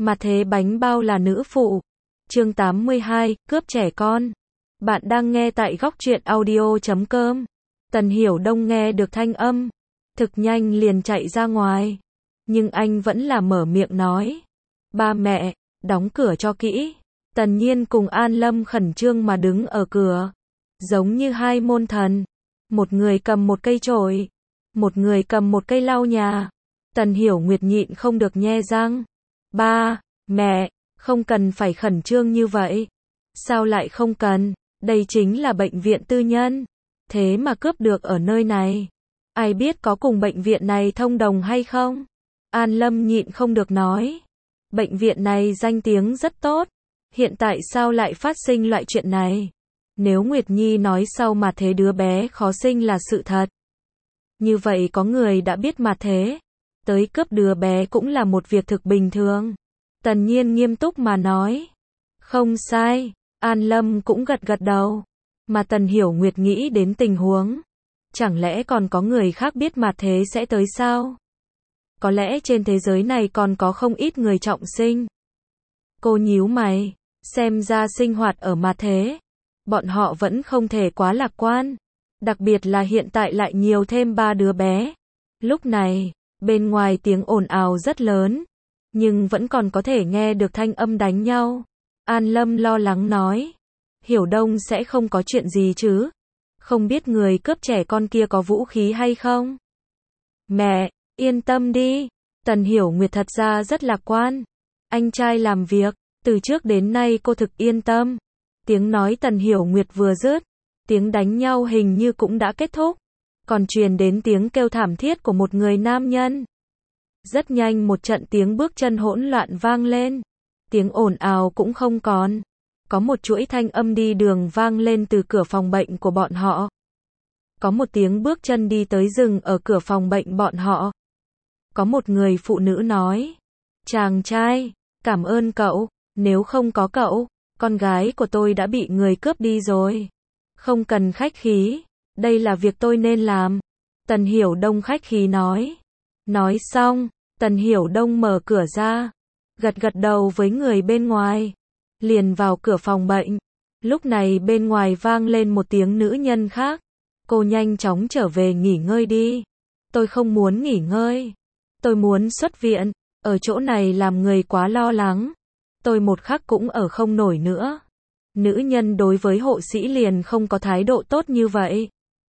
Mà thế bánh bao là nữ phụ. Chương 82, cướp trẻ con. Bạn đang nghe tại góc truyện audio.com. Tần Hiểu Đông nghe được thanh âm, thực nhanh liền chạy ra ngoài. Nhưng anh vẫn là mở miệng nói. Ba mẹ, đóng cửa cho kỹ. Tần Nhiên cùng An Lâm khẩn trương mà đứng ở cửa. Giống như hai môn thần. Một người cầm một cây chổi, một người cầm một cây lau nhà. Tần Hiểu Nguyệt nhịn không được nhe răng. Ba, mẹ, không cần phải khẩn trương như vậy. Sao lại không cần? Đây chính là bệnh viện tư nhân. Thế mà cướp được ở nơi này. Ai biết có cùng bệnh viện này thông đồng hay không? An Lâm nhịn không được nói. Bệnh viện này danh tiếng rất tốt. Hiện tại sao lại phát sinh loại chuyện này? Nếu Nguyệt Nhi nói sau mà thế đứa bé khó sinh là sự thật. Như vậy có người đã biết mà thế. Tới cướp đứa bé cũng là một việc thực bình thường. Tần Nhiên nghiêm túc mà nói. Không sai. An Lâm cũng gật gật đầu. Mà Tần Hiểu Nguyệt nghĩ đến tình huống. Chẳng lẽ còn có người khác biết mà thế sẽ tới sao? Có lẽ trên thế giới này còn có không ít người trọng sinh. Cô nhíu mày. Xem ra sinh hoạt ở mà thế. Bọn họ vẫn không thể quá lạc quan. Đặc biệt là hiện tại lại nhiều thêm 3 đứa bé. Lúc này, bên ngoài tiếng ồn ào rất lớn. Nhưng vẫn còn có thể nghe được thanh âm đánh nhau. An Lâm lo lắng nói. Hiểu Đông sẽ không có chuyện gì chứ? Không biết người cướp trẻ con kia có vũ khí hay không? Mẹ, yên tâm đi. Tần Hiểu Nguyệt thật ra rất lạc quan. Anh trai làm việc, từ trước đến nay cô thực yên tâm. Tiếng nói Tần Hiểu Nguyệt vừa dứt, tiếng đánh nhau hình như cũng đã kết thúc. Còn truyền đến tiếng kêu thảm thiết của một người nam nhân. Rất nhanh một trận tiếng bước chân hỗn loạn vang lên. Tiếng ồn ào cũng không còn. Có một chuỗi thanh âm đi đường vang lên từ cửa phòng bệnh của bọn họ. Có một tiếng bước chân đi tới dừng ở cửa phòng bệnh bọn họ. Có một người phụ nữ nói. Chàng trai, cảm ơn cậu. Nếu không có cậu, con gái của tôi đã bị người cướp đi rồi. Không cần khách khí. Đây là việc tôi nên làm. Tần Hiểu Đông khách khí nói. Nói xong, Tần Hiểu Đông mở cửa ra. Gật gật đầu với người bên ngoài. Liền vào cửa phòng bệnh. Lúc này bên ngoài vang lên một tiếng nữ nhân khác. Cô nhanh chóng trở về nghỉ ngơi đi. Tôi không muốn nghỉ ngơi. Tôi muốn xuất viện. Ở chỗ này làm người quá lo lắng. Tôi một khắc cũng ở không nổi nữa. Nữ nhân đối với hộ sĩ liền không có thái độ tốt như vậy.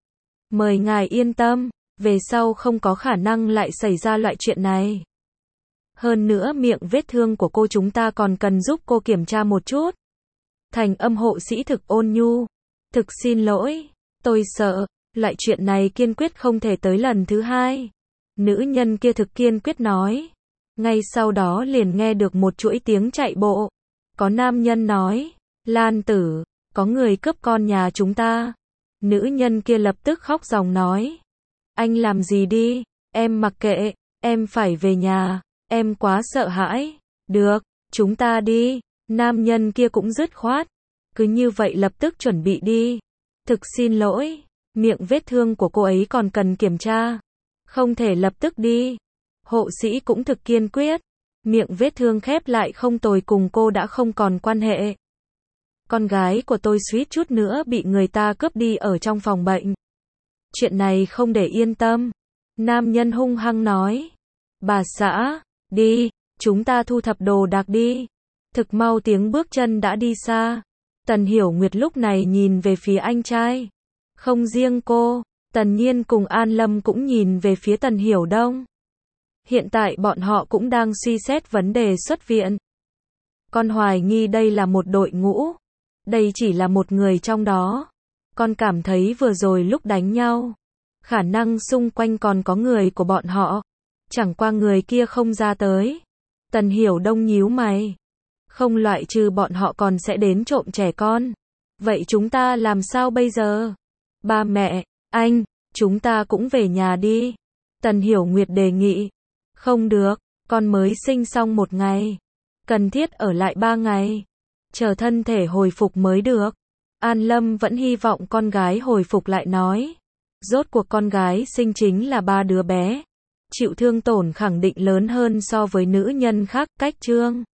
Mời ngài yên tâm. Về sau không có khả năng lại xảy ra loại chuyện này. Hơn nữa miệng vết thương của cô chúng ta còn cần giúp cô kiểm tra một chút. Thành âm hộ sĩ thực ôn nhu. Thực xin lỗi. Tôi sợ. Loại chuyện này kiên quyết không thể tới lần thứ hai. Nữ nhân kia thực kiên quyết nói. Ngay sau đó liền nghe được một chuỗi tiếng chạy bộ. Có nam nhân nói. Lan tử, có người cướp con nhà chúng ta. Nữ nhân kia lập tức khóc ròng nói. Anh làm gì đi, em mặc kệ, em phải về nhà, em quá sợ hãi. Được, chúng ta đi. Nam nhân kia cũng dứt khoát. Cứ như vậy lập tức chuẩn bị đi. Thực xin lỗi, miệng vết thương của cô ấy còn cần kiểm tra. Không thể lập tức đi. Hộ sĩ cũng thực kiên quyết. Miệng vết thương khép lại không tồi cùng cô đã không còn quan hệ. Con gái của tôi suýt chút nữa bị người ta cướp đi ở trong phòng bệnh. Chuyện này không để yên tâm. Nam nhân hung hăng nói. Bà xã, đi, chúng ta thu thập đồ đạc đi. Thực mau tiếng bước chân đã đi xa. Tần Hiểu Nguyệt lúc này nhìn về phía anh trai. Không riêng cô, Tần Nhiên cùng An Lâm cũng nhìn về phía Tần Hiểu Đông. Hiện tại bọn họ cũng đang suy xét vấn đề xuất viện. Con hoài nghi đây là một đội ngũ. Đây chỉ là một người trong đó. Con cảm thấy vừa rồi lúc đánh nhau, khả năng xung quanh còn có người của bọn họ. Chẳng qua người kia không ra tới. Tần Hiểu Đông nhíu mày. Không loại trừ bọn họ còn sẽ đến trộm trẻ con. Vậy chúng ta làm sao bây giờ? Ba mẹ, anh, chúng ta cũng về nhà đi. Tần Hiểu Nguyệt đề nghị. Không được, con mới sinh xong 1 ngày. Cần thiết ở lại 3 ngày. Chờ thân thể hồi phục mới được. An Lâm vẫn hy vọng con gái hồi phục lại nói. Rốt cuộc con gái sinh chính là 3 đứa bé. Chịu thương tổn khẳng định lớn hơn so với nữ nhân khác, cách trương.